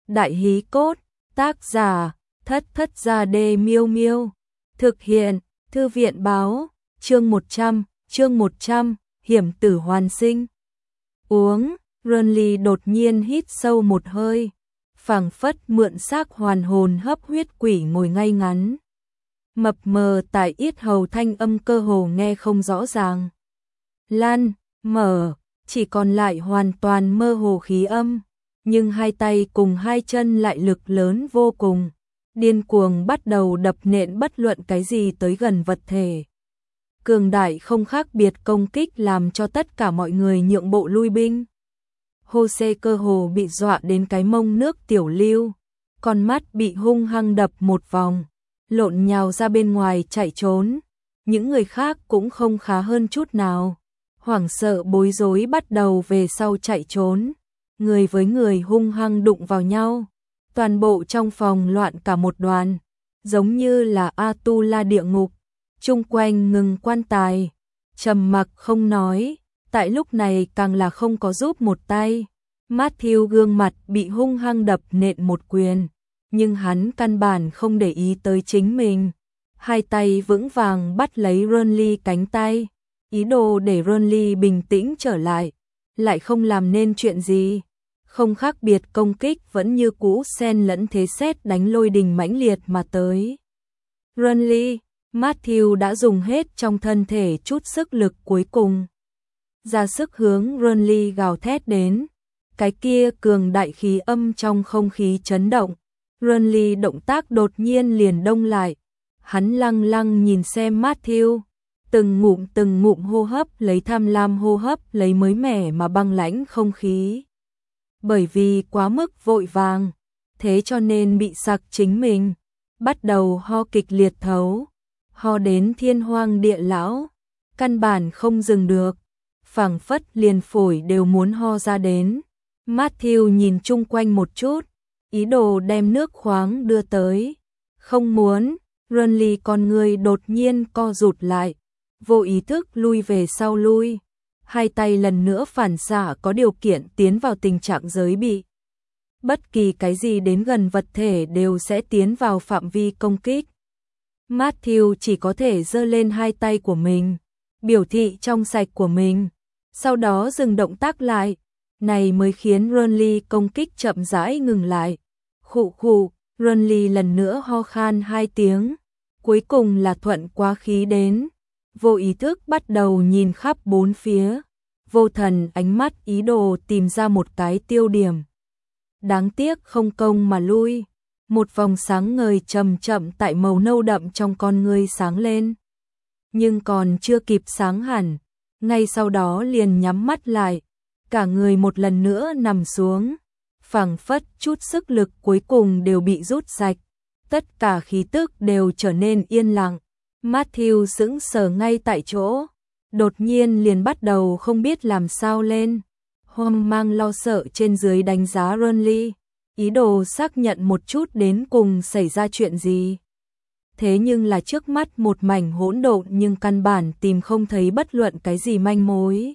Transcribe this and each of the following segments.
Đại hí cốt, tác giả, Thất Thất Gia Đê Miêu Miêu. Thực hiện, Thư viện báo, chương 100, hiểm tử hoàn sinh. Uống, Renly đột nhiên hít sâu một hơi, phảng phất mượn xác hoàn hồn hấp huyết quỷ ngồi ngay ngắn. Mập mờ tại yết hầu thanh âm cơ hồ nghe không rõ ràng. Lan, mở, chỉ còn lại hoàn toàn mơ hồ khí âm, nhưng hai tay cùng hai chân lại lực lớn vô cùng, điên cuồng bắt đầu đập nện bất luận cái gì tới gần vật thể. Cường đại không khác biệt công kích làm cho tất cả mọi người nhượng bộ lui binh. Jose cơ hồ bị dọa đến cái mông nước tiểu lưu, con mắt bị hung hăng đập một vòng, lộn nhào ra bên ngoài chạy trốn. Những người khác cũng không khá hơn chút nào, hoảng sợ bối rối bắt đầu về sau chạy trốn. Người với người hung hăng đụng vào nhau, toàn bộ trong phòng loạn cả một đoàn, giống như là Atula địa ngục. Chung quanh ngừng quan tài, trầm mặc không nói, tại lúc này càng là không có giúp một tay. Matthew gương mặt bị hung hăng đập nện một quyền, nhưng hắn căn bản không để ý tới chính mình. Hai tay vững vàng bắt lấy Renly cánh tay, ý đồ để Renly bình tĩnh trở lại không làm nên chuyện gì. Không khác biệt công kích vẫn như cũ xen lẫn thế sét đánh lôi đình mãnh liệt mà tới. Renly, Matthew đã dùng hết trong thân thể chút sức lực cuối cùng, ra sức hướng Renly gào thét đến. Cái kia cường đại khí âm trong không khí chấn động, Renly động tác đột nhiên liền đông lại. Hắn lăng lăng nhìn xem Matthew, từng ngụm hô hấp lấy tham lam hô hấp lấy mới mẻ mà băng lãnh không khí. Bởi vì quá mức vội vàng, thế cho nên bị sặc chính mình, bắt đầu ho kịch liệt thấu, ho đến thiên hoang địa lão, căn bản không dừng được, phảng phất liền phổi đều muốn ho ra đến. Matthew nhìn chung quanh một chút, ý đồ đem nước khoáng đưa tới. Không muốn, Renly con người đột nhiên co rụt lại, vô ý thức lui về sau lui. Hai tay lần nữa phản xạ có điều kiện tiến vào tình trạng giới bị. Bất kỳ cái gì đến gần vật thể đều sẽ tiến vào phạm vi công kích. Matthew chỉ có thể giơ lên hai tay của mình, biểu thị trong sạch của mình, sau đó dừng động tác lại. Này mới khiến Renly công kích chậm rãi ngừng lại. Khụ khụ, Renly lần nữa ho khan hai tiếng, cuối cùng là thuận quá khí đến. Vô ý thức bắt đầu nhìn khắp bốn phía, vô thần ánh mắt ý đồ tìm ra một cái tiêu điểm. Đáng tiếc không công mà lui, một vòng sáng ngời chậm chậm tại màu nâu đậm trong con ngươi sáng lên. Nhưng còn chưa kịp sáng hẳn, ngay sau đó liền nhắm mắt lại, cả người một lần nữa nằm xuống, phảng phất chút sức lực cuối cùng đều bị rút sạch, tất cả khí tức đều trở nên yên lặng. Matthew sững sờ ngay tại chỗ, đột nhiên liền bắt đầu không biết làm sao lên, hoang mang lo sợ trên dưới đánh giá Renly, ý đồ xác nhận một chút đến cùng xảy ra chuyện gì. Thế nhưng là trước mắt một mảnh hỗn độn nhưng căn bản tìm không thấy bất luận cái gì manh mối.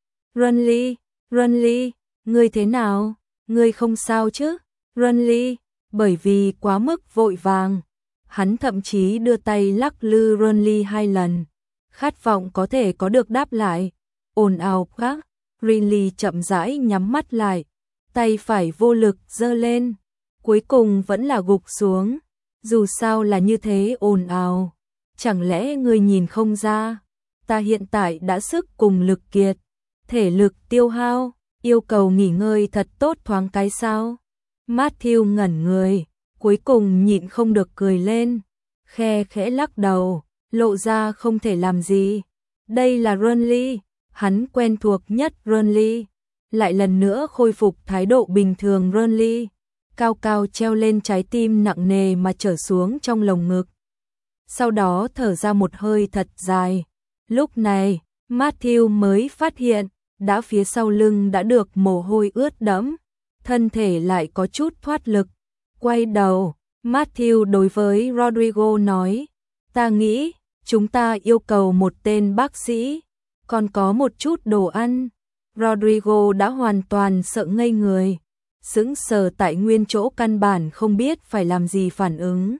Renly, ngươi thế nào? Ngươi không sao chứ? Renly, bởi vì quá mức vội vàng, hắn thậm chí đưa tay lắc lư Renly hai lần, khát vọng có thể có được đáp lại. Ồn ào khác, Renly chậm rãi nhắm mắt lại, tay phải vô lực giơ lên, cuối cùng vẫn là gục xuống. Dù sao là như thế ồn ào, chẳng lẽ ngươi nhìn không ra? Ta hiện tại đã sức cùng lực kiệt, thể lực tiêu hao, yêu cầu nghỉ ngơi thật tốt thoáng cái sao? Matthew ngẩn người, cuối cùng nhịn không được cười lên, khe khẽ lắc đầu, lộ ra không thể làm gì. Đây là Renly, hắn quen thuộc nhất Renly, lại lần nữa khôi phục thái độ bình thường Renly, cao cao treo lên trái tim nặng nề mà trở xuống trong lồng ngực. Sau đó thở ra một hơi thật dài. Lúc này, Matthew mới phát hiện, đã phía sau lưng đã được mồ hôi ướt đẫm, thân thể lại có chút thoát lực. Quay đầu, Matthew đối với Rodrigo nói, ta nghĩ, chúng ta yêu cầu một tên bác sĩ, còn có một chút đồ ăn. Rodrigo đã hoàn toàn sợ ngây người, sững sờ tại nguyên chỗ căn bản không biết phải làm gì phản ứng.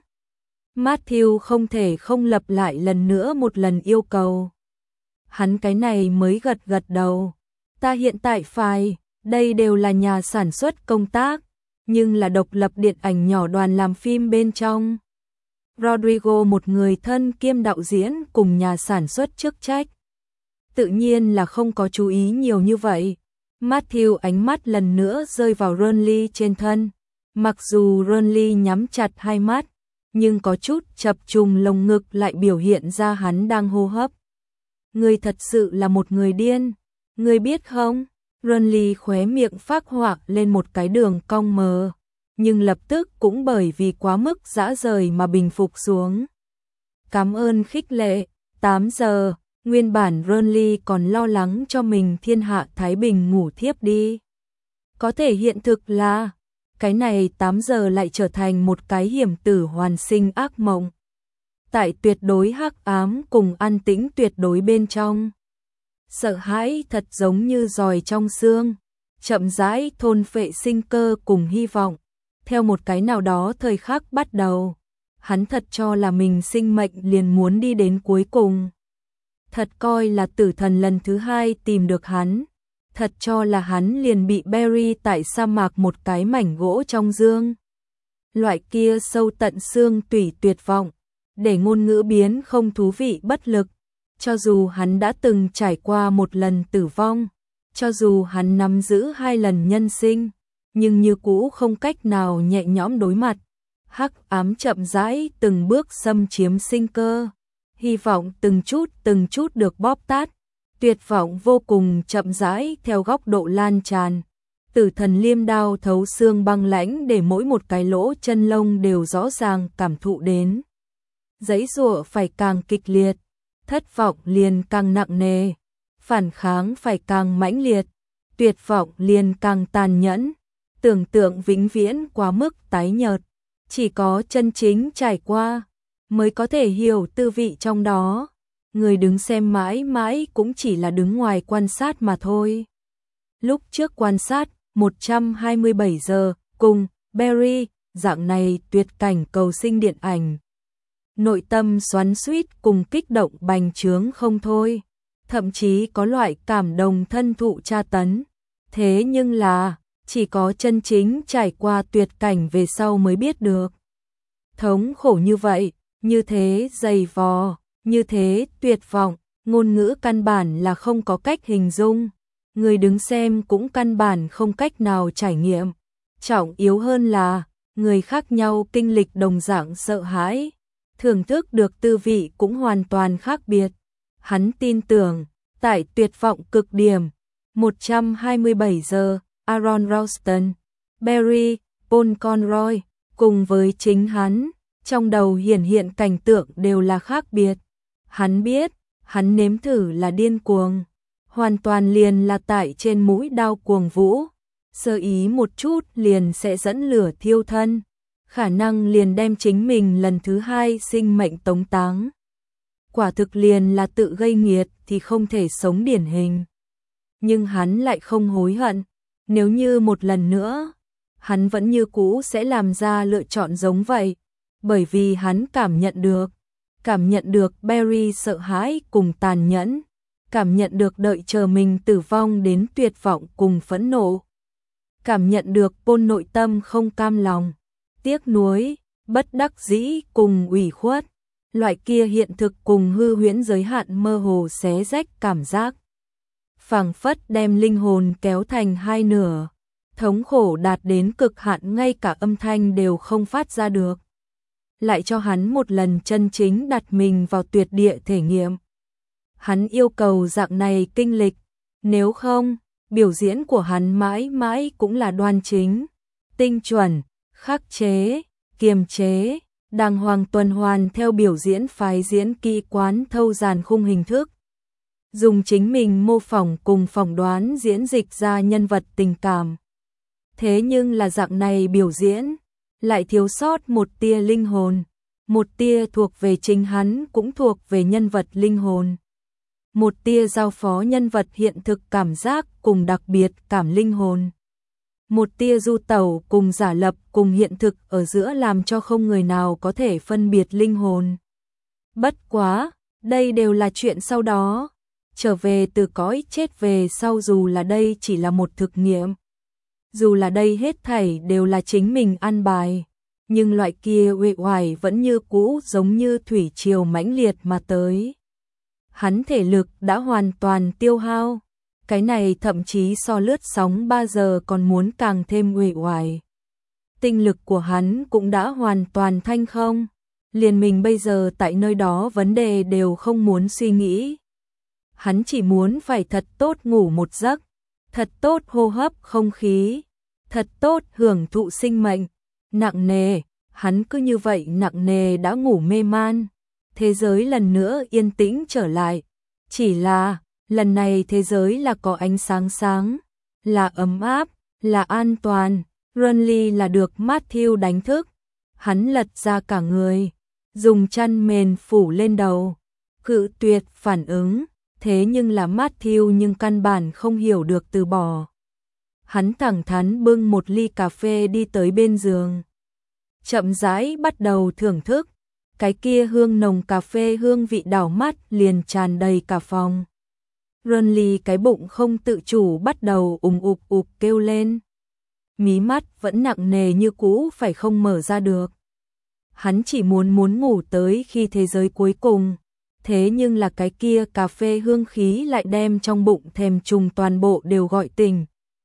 Matthew không thể không lặp lại lần nữa một lần yêu cầu. Hắn cái này mới gật gật đầu. Ta hiện tại phải, đây đều là nhà sản xuất công tác, nhưng là độc lập điện ảnh nhỏ đoàn làm phim bên trong. Rodrigo một người thân kiêm đạo diễn cùng nhà sản xuất chức trách. Tự nhiên là không có chú ý nhiều như vậy. Matthew ánh mắt lần nữa rơi vào Ronly trên thân. Mặc dù Ronly nhắm chặt hai mắt, nhưng có chút chập trùng lồng ngực lại biểu hiện ra hắn đang hô hấp. Người thật sự là một người điên, người biết không? Ronly khóe miệng phác họa lên một cái đường cong mờ, nhưng lập tức cũng bởi vì quá mức dã rời mà bình phục xuống. Cảm ơn khích lệ. 8 giờ, nguyên bản Ronly còn lo lắng cho mình thiên hạ Thái Bình ngủ thiếp đi. Có thể hiện thực là, cái này 8 giờ lại trở thành một cái hiểm tử hoàn sinh ác mộng. Tại tuyệt đối hắc ám cùng an tĩnh tuyệt đối bên trong. Sợ hãi thật giống như giòi trong xương, chậm rãi thôn phệ sinh cơ cùng hy vọng. Theo một cái nào đó thời khắc bắt đầu, hắn thật cho là mình sinh mệnh liền muốn đi đến cuối cùng. Thật coi là tử thần lần thứ hai tìm được hắn. Thật cho là hắn liền bị Barry tại sa mạc một cái mảnh gỗ trong dương. Loại kia sâu tận xương tủy tuyệt vọng, để ngôn ngữ biến không thú vị bất lực. Cho dù hắn đã từng trải qua một lần tử vong, cho dù hắn nắm giữ 2 lần nhân sinh, nhưng như cũ không cách nào nhẹ nhõm đối mặt. Hắc ám chậm rãi từng bước xâm chiếm sinh cơ, hy vọng từng chút được bóp tát, tuyệt vọng vô cùng chậm rãi theo góc độ lan tràn. Tử thần liêm đao thấu xương băng lãnh để mỗi một cái lỗ chân lông đều rõ ràng cảm thụ đến. Giãy giụa phải càng kịch liệt, thất vọng liền càng nặng nề, phản kháng phải càng mãnh liệt, tuyệt vọng liền càng tàn nhẫn, tưởng tượng vĩnh viễn quá mức tái nhợt, chỉ có chân chính trải qua mới có thể hiểu tư vị trong đó. Người đứng xem mãi mãi cũng chỉ là đứng ngoài quan sát mà thôi. Lúc trước quan sát 127 giờ cùng Barry, dạng này tuyệt cảnh cầu sinh điện ảnh. Nội tâm xoắn xuýt cùng kích động bành trướng không thôi, thậm chí có loại cảm động thân thụ tra tấn. Thế nhưng là, chỉ có chân chính trải qua tuyệt cảnh về sau mới biết được. Thống khổ như vậy, như thế dày vò, như thế tuyệt vọng, ngôn ngữ căn bản là không có cách hình dung. Người đứng xem cũng căn bản không cách nào trải nghiệm. Trọng yếu hơn là, người khác nhau kinh lịch đồng dạng sợ hãi, thưởng thức được tư vị cũng hoàn toàn khác biệt. Hắn tin tưởng, tại tuyệt vọng cực điểm, 127 giờ, Aaron Ralston, Barry, Paul Conroy, cùng với chính hắn, trong đầu hiển hiện cảnh tượng đều là khác biệt. Hắn biết, hắn nếm thử là điên cuồng, hoàn toàn liền là tại trên mũi đao cuồng vũ, sơ ý một chút liền sẽ dẫn lửa thiêu thân, khả năng liền đem chính mình lần thứ hai sinh mệnh tống táng. Quả thực liền là tự gây nghiệt thì không thể sống điển hình. Nhưng hắn lại không hối hận, nếu như một lần nữa, hắn vẫn như cũ sẽ làm ra lựa chọn giống vậy, bởi vì hắn cảm nhận được Barry sợ hãi cùng tàn nhẫn, cảm nhận được đợi chờ mình tử vong đến tuyệt vọng cùng phẫn nộ, cảm nhận được Paul nội tâm không cam lòng, tiếc nuối, bất đắc dĩ cùng ủy khuất, loại kia hiện thực cùng hư huyễn giới hạn mơ hồ xé rách cảm giác, phảng phất đem linh hồn kéo thành hai nửa, thống khổ đạt đến cực hạn ngay cả âm thanh đều không phát ra được. Lại cho hắn một lần chân chính đặt mình vào tuyệt địa thể nghiệm. Hắn yêu cầu dạng này kinh lịch, nếu không, biểu diễn của hắn mãi mãi cũng là đoan chính, tinh chuẩn, khắc chế, kiềm chế, đàng hoàng tuần hoàn theo biểu diễn phái diễn kỹ quán thâu dàn khung hình thức. Dùng chính mình mô phỏng cùng phỏng đoán diễn dịch ra nhân vật tình cảm. Thế nhưng là dạng này biểu diễn, lại thiếu sót một tia linh hồn, một tia thuộc về chính hắn cũng thuộc về nhân vật linh hồn. Một tia giao phó nhân vật hiện thực cảm giác cùng đặc biệt cảm linh hồn. một tia du tẩu cùng giả lập cùng hiện thực ở giữa làm cho không người nào có thể phân biệt linh hồn. Bất quá, đây đều là chuyện sau đó. Trở về từ cõi chết về sau, dù là đây chỉ là một thực nghiệm, dù là đây hết thảy đều là chính mình an bài, nhưng loại kia uể oải vẫn như cũ giống như thủy triều mãnh liệt mà tới. Hắn thể lực đã hoàn toàn tiêu hao, cái này thậm chí so lướt sóng 3 giờ còn muốn càng thêm uể oải. Tinh lực của hắn cũng đã hoàn toàn thanh không, liền mình bây giờ tại nơi đó vấn đề đều không muốn suy nghĩ. Hắn chỉ muốn phải thật tốt ngủ một giấc, thật tốt hô hấp không khí, thật tốt hưởng thụ sinh mệnh. Nặng nề, hắn cứ như vậy nặng nề đã ngủ mê man. Thế giới lần nữa yên tĩnh trở lại. Chỉ là, lần này thế giới là có ánh sáng sáng, là ấm áp, là an toàn. Runly là được Matthew đánh thức. Hắn lật ra cả người, dùng chăn mền phủ lên đầu, cự tuyệt phản ứng. Thế nhưng là Matthew nhưng căn bản không hiểu được từ bỏ. Hắn thẳng thắn bưng một ly cà phê đi tới bên giường, chậm rãi bắt đầu thưởng thức. Cái kia hương nồng cà phê hương vị đảo mắt liền tràn đầy cả phòng. Runly cái bụng không tự chủ bắt đầu ục kêu lên. Mí mắt vẫn nặng nề như cũ phải không mở ra được. Hắn chỉ muốn ngủ tới khi thế giới cuối cùng. Thế nhưng là cái kia cà phê hương khí lại đem trong bụng thèm trùng toàn bộ đều gọi tỉnh.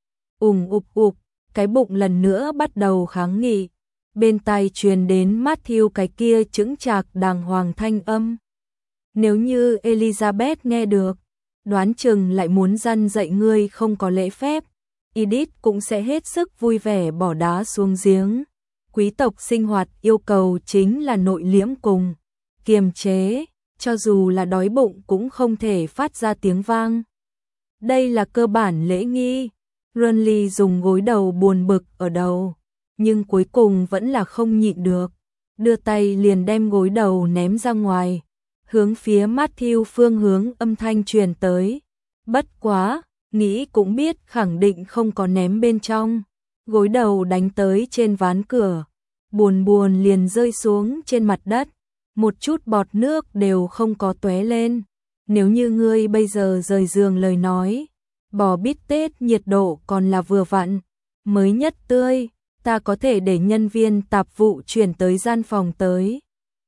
Ục, cái bụng lần nữa bắt đầu kháng nghị. Bên tai truyền đến Matthew cái kia chững chạc đàng hoàng thanh âm. Nếu như Elizabeth nghe được, đoán chừng lại muốn răn dạy ngươi không có lễ phép. Edith cũng sẽ hết sức vui vẻ bỏ đá xuống giếng. Quý tộc sinh hoạt yêu cầu chính là nội liễm cùng kiềm chế, cho dù là đói bụng cũng không thể phát ra tiếng vang. Đây là cơ bản lễ nghi. Runly dùng gối đầu buồn bực ở đầu, nhưng cuối cùng vẫn là không nhịn được, đưa tay liền đem gối đầu ném ra ngoài, hướng phía Matthew phương hướng âm thanh truyền tới. Bất quá, nghĩ cũng biết khẳng định không có ném bên trong. Gối đầu đánh tới trên ván cửa, buồn liền rơi xuống trên mặt đất, một chút bọt nước đều không có tóe lên. Nếu như ngươi bây giờ rời giường lời nói, bò bít tết nhiệt độ còn là vừa vặn, mới nhất tươi, ta có thể để nhân viên tạp vụ chuyển tới gian phòng tới.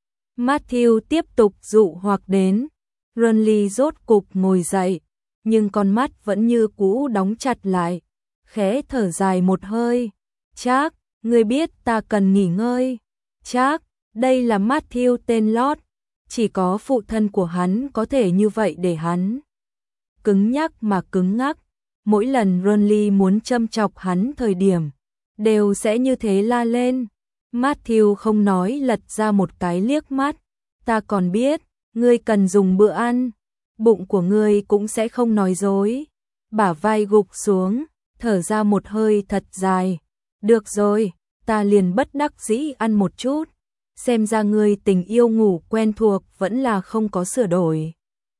Matthew tiếp tục dụ hoặc đến. Runly rốt cục ngồi dậy, nhưng con mắt vẫn như cũ đóng chặt lại, khẽ thở dài một hơi. Chắc, ngươi biết ta cần nghỉ ngơi. Chắc, đây là Matthew tên lót, chỉ có phụ thân của hắn có thể như vậy để hắn cứng nhắc mà cứng ngắc. Mỗi lần Runly muốn châm chọc hắn thời điểm, đều sẽ như thế la lên. Matthew không nói lật ra một cái liếc mắt. Ta còn biết, ngươi cần dùng bữa ăn, bụng của ngươi cũng sẽ không nói dối. Bả vai gục xuống, thở ra một hơi thật dài. Được rồi, ta liền bất đắc dĩ ăn một chút. Xem ra ngươi tình yêu ngủ quen thuộc vẫn là không có sửa đổi.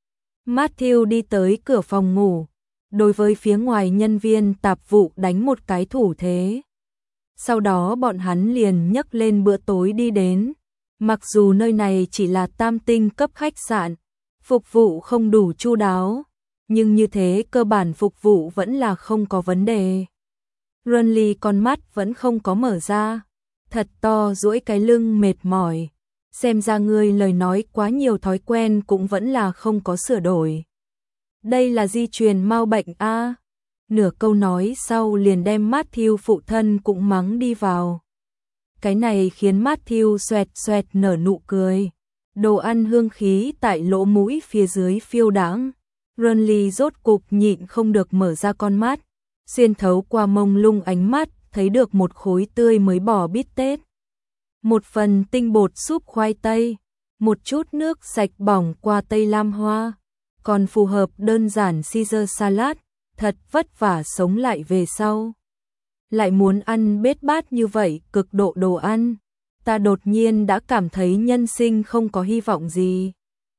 Matthew đi tới cửa phòng ngủ, đối với phía ngoài nhân viên tạp vụ đánh một cái thủ thế. Sau đó bọn hắn liền nhấc lên bữa tối đi đến. Mặc dù nơi này chỉ là tam tinh cấp khách sạn, phục vụ không đủ chu đáo, nhưng như thế cơ bản phục vụ vẫn là không có vấn đề. Runly con mắt vẫn không có mở ra, thật to duỗi cái lưng mệt mỏi. Xem ra ngươi lời nói quá nhiều thói quen cũng vẫn là không có sửa đổi. Đây là di truyền mau bệnh a. Nửa câu nói sau liền đem Matthew phụ thân cũng mắng đi vào. Cái này khiến Matthew xoẹt nở nụ cười. Đồ ăn hương khí tại lỗ mũi phía dưới phiêu đãng. Runly rốt cục nhịn không được mở ra con mắt, xuyên thấu qua mông lung ánh mắt, thấy được một khối tươi mới bò bít tết, một phần tinh bột súp khoai tây, một chút nước sạch bỏng qua tây lam hoa, còn phù hợp đơn giản Caesar salad. Thật vất vả sống lại về sau, lại muốn ăn bết bát như vậy cực độ đồ ăn, ta đột nhiên đã cảm thấy nhân sinh không có hy vọng gì.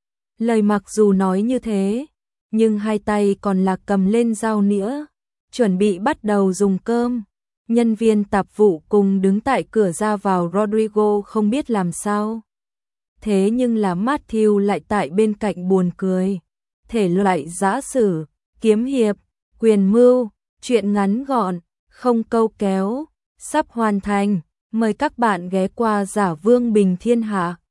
Lời mặc dù nói như thế, nhưng hai tay còn là cầm lên dao nĩa, chuẩn bị bắt đầu dùng cơm. Nhân viên tạp vụ cùng đứng tại cửa ra vào Rodrigo không biết làm sao. Thế nhưng là Matthew lại tại bên cạnh buồn cười. Thể loại giã sử, kiếm hiệp, quyền mưu, truyện ngắn gọn, không câu kéo, sắp hoàn thành. Mời các bạn ghé qua Giả Vương Bình Thiên Hạ.